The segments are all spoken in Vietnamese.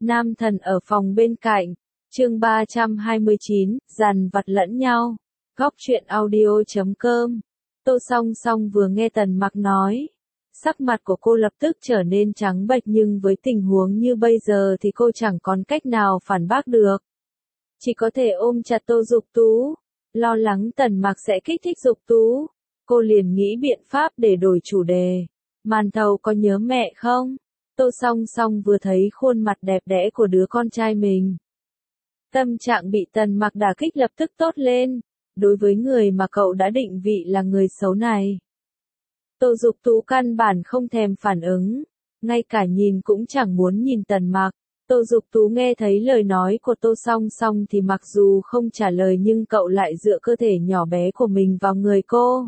Nam thần ở phòng bên cạnh. Chương 329, dằn vặt lẫn nhau. Góc truyện audio.com. Tô Song Song vừa nghe Tần Mặc nói, sắc mặt của cô lập tức trở nên trắng bệch, nhưng với tình huống như bây giờ thì cô chẳng còn cách nào phản bác được. Chỉ có thể ôm chặt Tô Dục Tú, lo lắng Tần Mặc sẽ kích thích Dục Tú. Cô liền nghĩ biện pháp để đổi chủ đề. Màn Thầu có nhớ mẹ không? Tô Song Song vừa thấy khuôn mặt đẹp đẽ của đứa con trai mình, tâm trạng bị Tần Mặc đả kích lập tức tốt lên. Đối với người mà cậu đã định vị là người xấu này, Tô Dục Tú căn bản không thèm phản ứng, ngay cả nhìn cũng chẳng muốn nhìn Tần Mặc. Tô Dục Tú nghe thấy lời nói của Tô Song Song thì mặc dù không trả lời nhưng cậu lại dựa cơ thể nhỏ bé của mình vào người cô.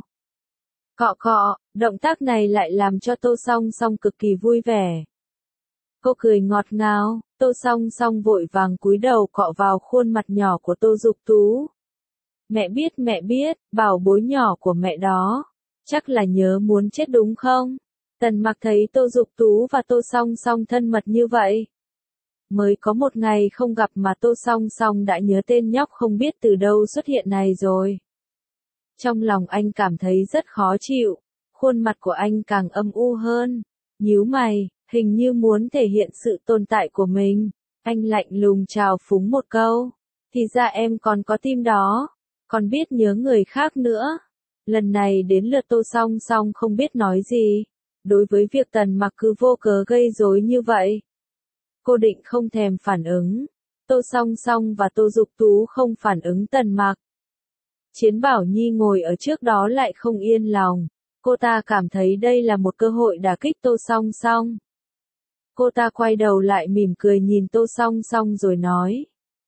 Cọ cọ, động tác này lại làm cho Tô Song Song cực kỳ vui vẻ. Cô cười ngọt ngào, Tô Song Song vội vàng cúi đầu cọ vào khuôn mặt nhỏ của Tô Dục Tú. Mẹ biết, bảo bối nhỏ của mẹ đó. Chắc là nhớ muốn chết đúng không? Tần Mặc thấy Tô Dục Tú và Tô Song Song thân mật như vậy. Mới có một ngày không gặp mà Tô Song Song đã nhớ tên nhóc không biết từ đâu xuất hiện này rồi. Trong lòng anh cảm thấy rất khó chịu, khuôn mặt của anh càng âm u hơn, nhíu mày, hình như muốn thể hiện sự tồn tại của mình. Anh lạnh lùng chào phúng một câu, thì ra em còn có tim đó, còn biết nhớ người khác nữa. Lần này đến lượt Tô Song Song không biết nói gì, đối với việc Tần Mặc cứ vô cớ gây rối như vậy. Cô định không thèm phản ứng, Tô Song Song và Tô Dục Tú không phản ứng Tần Mặc. Chiến Bảo Nhi ngồi ở trước đó lại không yên lòng, cô ta cảm thấy đây là một cơ hội đả kích Tô Song Song. Cô ta quay đầu lại mỉm cười nhìn Tô Song Song rồi nói.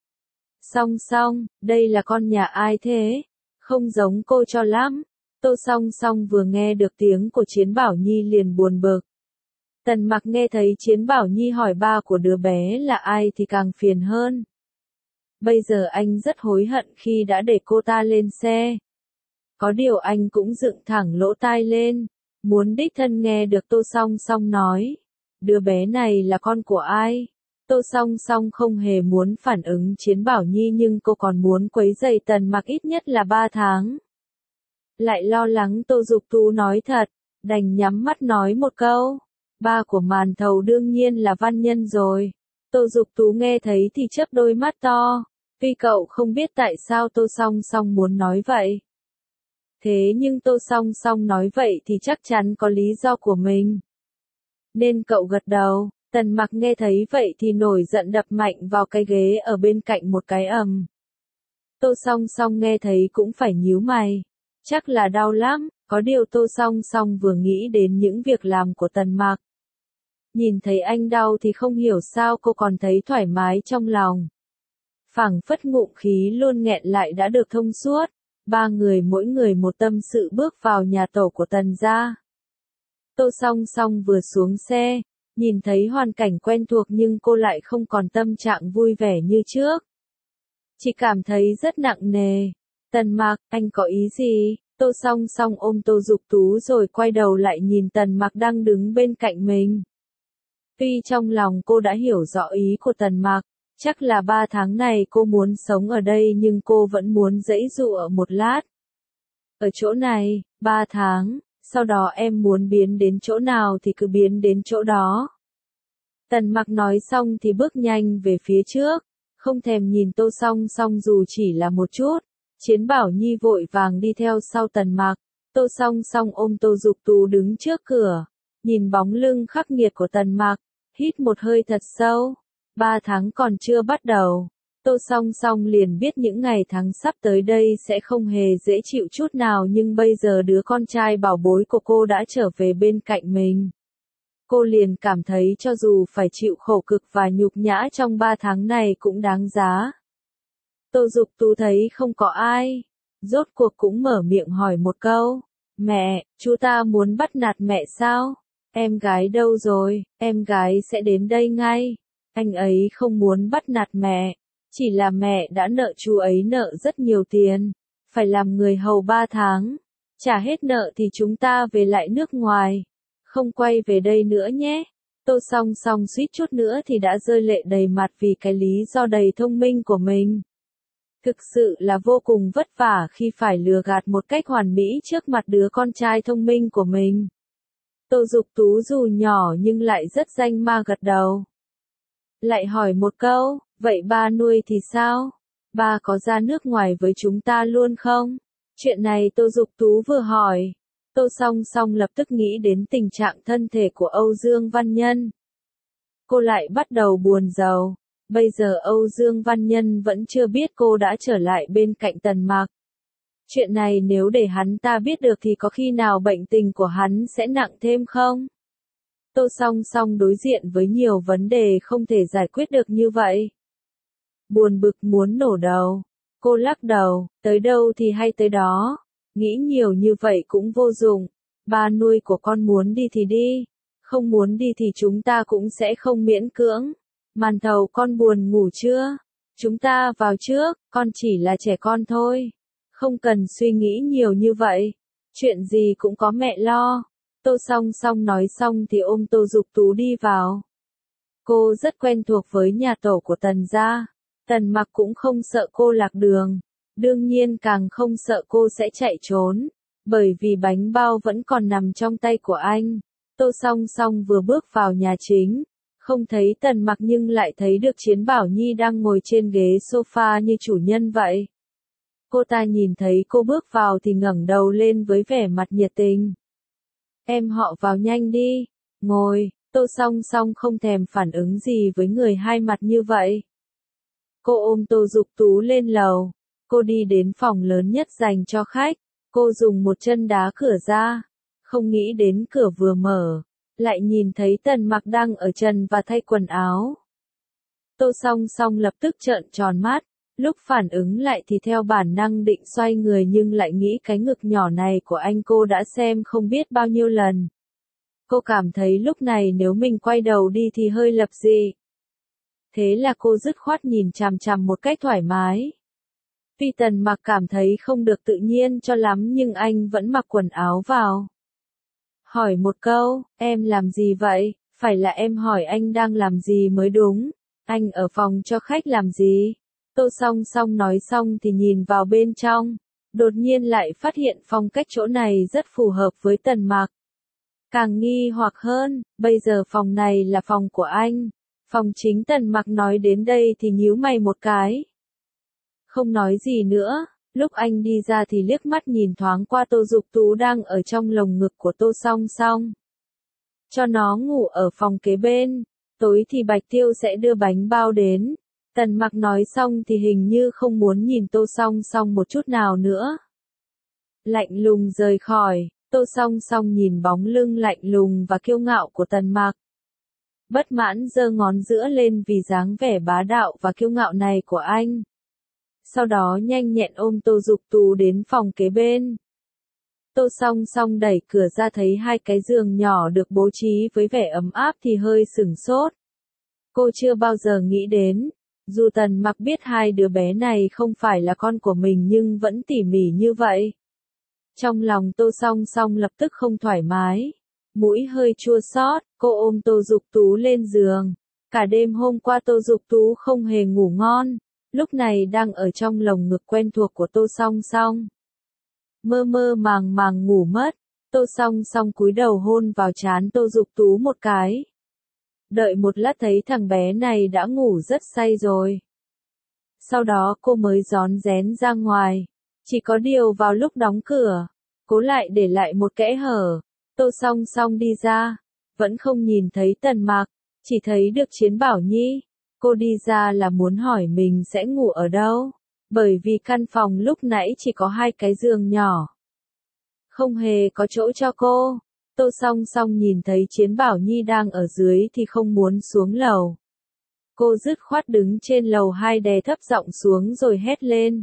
Song Song, đây là con nhà ai thế? Không giống cô cho lắm. Tô Song Song vừa nghe được tiếng của Chiến Bảo Nhi liền buồn bực. Tần Mặc nghe thấy Chiến Bảo Nhi hỏi ba của đứa bé là ai thì càng phiền hơn. Bây giờ anh rất hối hận khi đã để cô ta lên xe. Có điều anh cũng dựng thẳng lỗ tai lên, muốn đích thân nghe được Tô Song Song nói. Đứa bé này là con của ai? Tô Song Song không hề muốn phản ứng Chiến Bảo Nhi nhưng cô còn muốn quấy rầy Tần Mặc ít nhất là 3 tháng. Lại lo lắng Tô Dục Tú nói thật, đành nhắm mắt nói một câu. Ba của Màn Thầu đương nhiên là Văn Nhân rồi. Tô Dục Tú nghe thấy thì chớp đôi mắt to, vì cậu không biết tại sao Tô Song Song muốn nói vậy. Thế nhưng Tô Song Song nói vậy thì chắc chắn có lý do của mình. Nên cậu gật đầu. Tần Mặc nghe thấy vậy thì nổi giận đập mạnh vào cái ghế ở bên cạnh một cái ầm. Tô Song Song nghe thấy cũng phải nhíu mày. Chắc là đau lắm, có điều Tô Song Song vừa nghĩ đến những việc làm của Tần Mặc. Nhìn thấy anh đau thì không hiểu sao cô còn thấy thoải mái trong lòng. Phảng phất ngụm khí luôn nghẹn lại đã được thông suốt. Ba người mỗi người một tâm sự bước vào nhà tổ của Tần gia. Tô Song Song vừa xuống xe, nhìn thấy hoàn cảnh quen thuộc nhưng cô lại không còn tâm trạng vui vẻ như trước. Chỉ cảm thấy rất nặng nề. Tần Mặc, anh có ý gì? Tô Song Song ôm Tô Dục Tú rồi quay đầu lại nhìn Tần Mặc đang đứng bên cạnh mình. Tuy trong lòng cô đã hiểu rõ ý của Tần Mặc, chắc là 3 tháng này cô muốn sống ở đây nhưng cô vẫn muốn giãy giụa một lát. Ở chỗ này, 3 tháng, sau đó em muốn biến đến chỗ nào thì cứ biến đến chỗ đó. Tần Mặc nói xong thì bước nhanh về phía trước, không thèm nhìn Tô Song Song dù chỉ là một chút. Chiến Bảo Nhi vội vàng đi theo sau Tần Mặc. Tô Song Song ôm Tô Dục Tú đứng trước cửa, nhìn bóng lưng khắc nghiệt của Tần Mặc, hít một hơi thật sâu. 3 tháng còn chưa bắt đầu, Tô Song Song liền biết những ngày tháng sắp tới đây sẽ không hề dễ chịu chút nào, nhưng bây giờ đứa con trai bảo bối của cô đã trở về bên cạnh mình. Cô liền cảm thấy cho dù phải chịu khổ cực và nhục nhã trong 3 tháng này cũng đáng giá. Tô Dục Tú thấy không có ai, rốt cuộc cũng mở miệng hỏi một câu. Mẹ, chú ta muốn bắt nạt mẹ sao? Em gái đâu rồi? Em gái sẽ đến đây ngay. Anh ấy không muốn bắt nạt mẹ, chỉ là mẹ đã nợ chú ấy nợ rất nhiều tiền, phải làm người hầu 3 tháng. Trả hết nợ thì chúng ta về lại nước ngoài, không quay về đây nữa nhé. Tô Song Song suýt chút nữa thì đã rơi lệ đầy mặt vì cái lý do đầy thông minh của mình. Thực sự là vô cùng vất vả khi phải lừa gạt một cách hoàn mỹ trước mặt đứa con trai thông minh của mình. Tô Dục Tú dù nhỏ nhưng lại rất danh ma gật đầu. Lại hỏi một câu, vậy ba nuôi thì sao? Ba có ra nước ngoài với chúng ta luôn không? Chuyện này Tô Dục Tú vừa hỏi. Tô Song Song lập tức nghĩ đến tình trạng thân thể của Âu Dương Văn Nhân. Cô lại bắt đầu buồn rầu. Bây giờ Âu Dương Văn Nhân vẫn chưa biết cô đã trở lại bên cạnh Tần Mặc. Chuyện này nếu để hắn ta biết được thì có khi nào bệnh tình của hắn sẽ nặng thêm không? Tô Song Song đối diện với nhiều vấn đề không thể giải quyết được như vậy. Buồn bực muốn nổ đầu. Cô lắc đầu, tới đâu thì hay tới đó. Nghĩ nhiều như vậy cũng vô dụng. Ba nuôi của con muốn đi thì đi. Không muốn đi thì chúng ta cũng sẽ không miễn cưỡng. Màn Thầu con buồn ngủ chưa? Chúng ta vào trước, con chỉ là trẻ con thôi. Không cần suy nghĩ nhiều như vậy. Chuyện gì cũng có mẹ lo. Tô Song Song nói xong thì ôm Tô Dục Tú đi vào. Cô rất quen thuộc với nhà tổ của Tần gia. Tần Mặc cũng không sợ cô lạc đường. Đương nhiên càng không sợ cô sẽ chạy trốn. Bởi vì bánh bao vẫn còn nằm trong tay của anh. Tô Song Song vừa bước vào nhà chính. Không thấy Tần Mặc nhưng lại thấy được Chiến Bảo Nhi đang ngồi trên ghế sofa như chủ nhân vậy. Cô ta nhìn thấy cô bước vào thì ngẩng đầu lên với vẻ mặt nhiệt tình. Em họ vào nhanh đi, ngồi. Tô Song Song không thèm phản ứng gì với người hai mặt như vậy. Cô ôm Tô Dục Tú lên lầu. Cô đi đến phòng lớn nhất dành cho khách. Cô dùng một chân đá cửa ra. Không nghĩ đến cửa vừa mở. Lại nhìn thấy Tần Mặc đang ở trần và thay quần áo. Tô Song Song lập tức trợn tròn mắt. Lúc phản ứng lại thì theo bản năng định xoay người nhưng lại nghĩ cái ngực nhỏ này của anh cô đã xem không biết bao nhiêu lần. Cô cảm thấy lúc này nếu mình quay đầu đi thì hơi lập dị. Thế là cô dứt khoát nhìn chằm chằm một cách thoải mái. Tuy Tần Mặc cảm thấy không được tự nhiên cho lắm nhưng anh vẫn mặc quần áo vào. Hỏi một câu, em làm gì vậy? Phải là em hỏi anh đang làm gì mới đúng. Anh ở phòng cho khách làm gì? Tô Song Song nói xong thì nhìn vào bên trong. Đột nhiên lại phát hiện phong cách chỗ này rất phù hợp với Tần Mặc. Càng nghi hoặc hơn, bây giờ phòng này là phòng của anh. Phòng chính. Tần Mặc nói đến đây thì nhíu mày một cái. Không nói gì nữa. Lúc anh đi ra thì liếc mắt nhìn thoáng qua Tô Dục Tú đang ở trong lồng ngực của Tô Song Song. Cho nó ngủ ở phòng kế bên. Tối thì Bạch Tiêu sẽ đưa bánh bao đến. Tần Mặc nói xong thì hình như không muốn nhìn Tô Song Song một chút nào nữa. Lạnh lùng rời khỏi. Tô Song Song nhìn bóng lưng lạnh lùng và kiêu ngạo của Tần Mặc. Bất mãn giơ ngón giữa lên vì dáng vẻ bá đạo và kiêu ngạo này của anh. Sau đó nhanh nhẹn ôm Tô Dục Tú đến phòng kế bên. Tô Song Song đẩy cửa ra thấy hai cái giường nhỏ được bố trí với vẻ ấm áp thì hơi sửng sốt. Cô chưa bao giờ nghĩ đến, dù Tần Mặc biết hai đứa bé này không phải là con của mình nhưng vẫn tỉ mỉ như vậy. Trong lòng Tô Song Song lập tức không thoải mái. Mũi hơi chua xót, cô ôm Tô Dục Tú lên giường. Cả đêm hôm qua Tô Dục Tú không hề ngủ ngon. Lúc này đang ở trong lồng ngực quen thuộc của Tô Song Song. Mơ mơ màng màng ngủ mất. Tô Song Song cúi đầu hôn vào trán Tô Dục Tú một cái. Đợi một lát thấy thằng bé này đã ngủ rất say rồi. Sau đó cô mới rón rén ra ngoài. Chỉ có điều vào lúc đóng cửa, cô lại để lại một kẽ hở. Tô Song Song đi ra, vẫn không nhìn thấy Tần Mặc, chỉ thấy được Chiến Bảo Nhi. Cô đi ra là muốn hỏi mình sẽ ngủ ở đâu, bởi vì căn phòng lúc nãy chỉ có hai cái giường nhỏ. Không hề có chỗ cho cô. Tô Song Song nhìn thấy Chiến Bảo Nhi đang ở dưới thì không muốn xuống lầu. Cô dứt khoát đứng trên lầu 2 đè thấp giọng xuống rồi hét lên.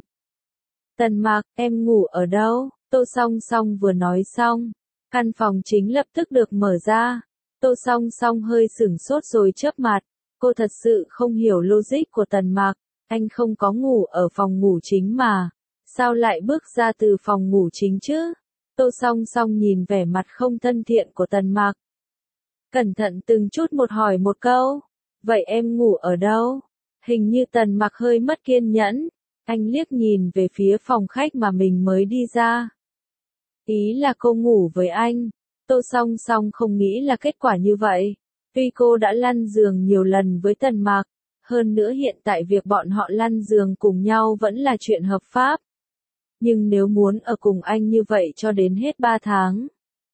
Tần Mặc, em ngủ ở đâu? Tô Song Song vừa nói xong, căn phòng chính lập tức được mở ra. Tô Song Song hơi sửng sốt rồi chớp mặt. Cô thật sự không hiểu logic của Tần Mặc. Anh không có ngủ ở phòng ngủ chính mà. Sao lại bước ra từ phòng ngủ chính chứ? Tô Song Song nhìn vẻ mặt không thân thiện của Tần Mặc. cẩn thận từng chút một hỏi một câu. Vậy em ngủ ở đâu? Hình như Tần Mặc hơi mất kiên nhẫn. Anh liếc nhìn về phía phòng khách mà mình mới đi ra. Ý là cô ngủ với anh. Tô Song Song không nghĩ là kết quả như vậy. Tuy cô đã lăn giường nhiều lần với Tần Mặc, hơn nữa hiện tại việc bọn họ lăn giường cùng nhau vẫn là chuyện hợp pháp. Nhưng nếu muốn ở cùng anh như vậy cho đến hết 3 tháng.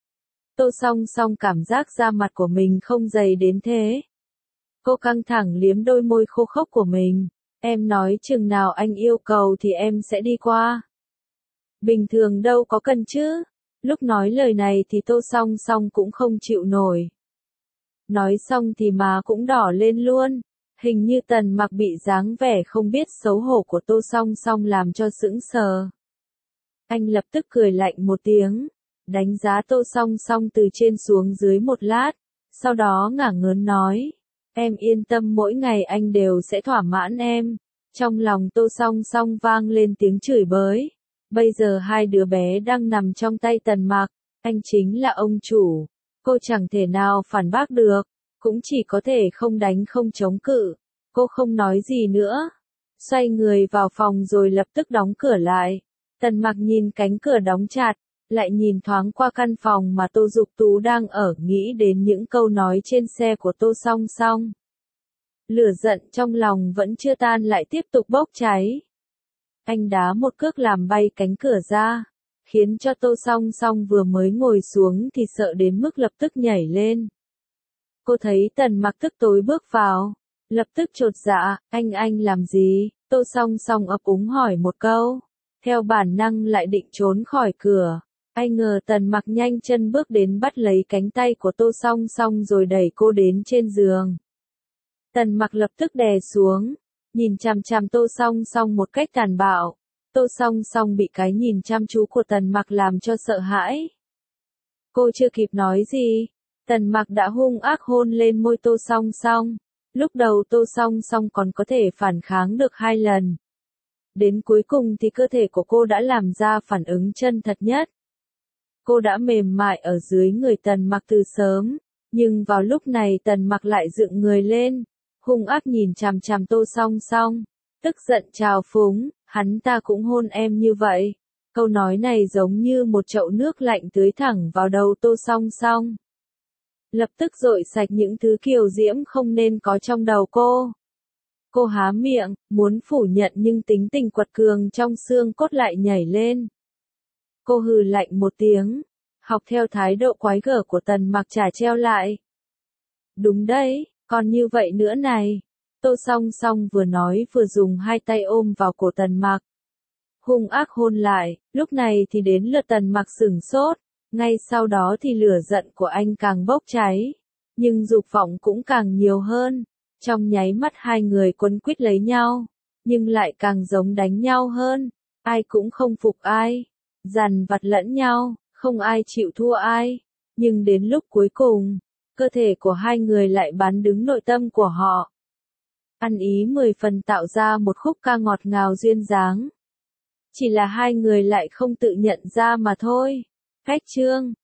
Tô Song Song cảm giác da mặt của mình không dày đến thế. Cô căng thẳng liếm đôi môi khô khốc của mình. Em nói chừng nào anh yêu cầu thì em sẽ đi qua. Bình thường đâu có cần chứ. Lúc nói lời này thì Tô Song Song cũng không chịu nổi. Nói xong thì má cũng đỏ lên luôn. Hình như Tần Mặc bị dáng vẻ không biết xấu hổ của Tô Song Song làm cho sững sờ. Anh lập tức cười lạnh một tiếng, đánh giá Tô Song Song từ trên xuống dưới một lát, sau đó ngả ngớn nói, em yên tâm mỗi ngày anh đều sẽ thỏa mãn em. Trong lòng Tô Song Song vang lên tiếng chửi bới. Bây giờ hai đứa bé đang nằm trong tay Tần Mặc, anh chính là ông chủ. Cô chẳng thể nào phản bác được, cũng chỉ có thể không đánh không chống cự. Cô không nói gì nữa, xoay người vào phòng rồi lập tức đóng cửa lại. Tần Mặc nhìn cánh cửa đóng chặt, lại nhìn thoáng qua căn phòng mà Tô Dục Tú đang ở, nghĩ đến những câu nói trên xe của Tô Song Song. Lửa giận trong lòng vẫn chưa tan lại tiếp tục bốc cháy. Anh đá một cước làm bay cánh cửa ra, khiến cho Tô Song Song vừa mới ngồi xuống thì sợ đến mức lập tức nhảy lên. Cô thấy Tần Mặc tức tối bước vào, lập tức chột dạ, anh làm gì? Tô Song Song ấp úng hỏi một câu, theo bản năng lại định trốn khỏi cửa. Ai ngờ Tần Mặc nhanh chân bước đến bắt lấy cánh tay của Tô Song Song rồi đẩy cô đến trên giường. Tần Mặc lập tức đè xuống, nhìn chằm chằm Tô Song Song một cách tàn bạo. Tô Song Song bị cái nhìn chăm chú của Tần Mặc làm cho sợ hãi. Cô chưa kịp nói gì, Tần Mặc đã hung ác hôn lên môi Tô Song Song. Lúc đầu Tô Song Song còn có thể phản kháng được 2 lần. Đến cuối cùng thì cơ thể của cô đã làm ra phản ứng chân thật nhất. Cô đã mềm mại ở dưới người Tần Mặc từ sớm, nhưng vào lúc này Tần Mặc lại dựng người lên, hung ác nhìn chằm chằm Tô Song Song, tức giận trào phúng, hắn ta cũng hôn em như vậy. Câu nói này giống như một chậu nước lạnh tưới thẳng vào đầu Tô Song Song. Lập tức dội sạch những thứ kiều diễm không nên có trong đầu cô. Cô há miệng, muốn phủ nhận nhưng tính tình quật cường trong xương cốt lại nhảy lên. Cô hừ lạnh một tiếng, học theo thái độ quái gở của Tần Mặc trả treo lại. Đúng đấy, còn như vậy nữa này. Tô Song Song vừa nói vừa dùng hai tay ôm vào cổ Tần Mặc. Hung ác hôn lại, lúc này thì đến lượt Tần Mặc sửng sốt, ngay sau đó thì lửa giận của anh càng bốc cháy, nhưng dục vọng cũng càng nhiều hơn. Trong nháy mắt hai người quấn quýt lấy nhau, nhưng lại càng giống đánh nhau hơn, ai cũng không phục ai, dằn vặt lẫn nhau, không ai chịu thua ai, nhưng đến lúc cuối cùng, cơ thể của hai người lại bán đứng nội tâm của họ. Ăn ý 10 phần tạo ra một khúc ca ngọt ngào duyên dáng. Chỉ là hai người lại không tự nhận ra mà thôi. Cách chương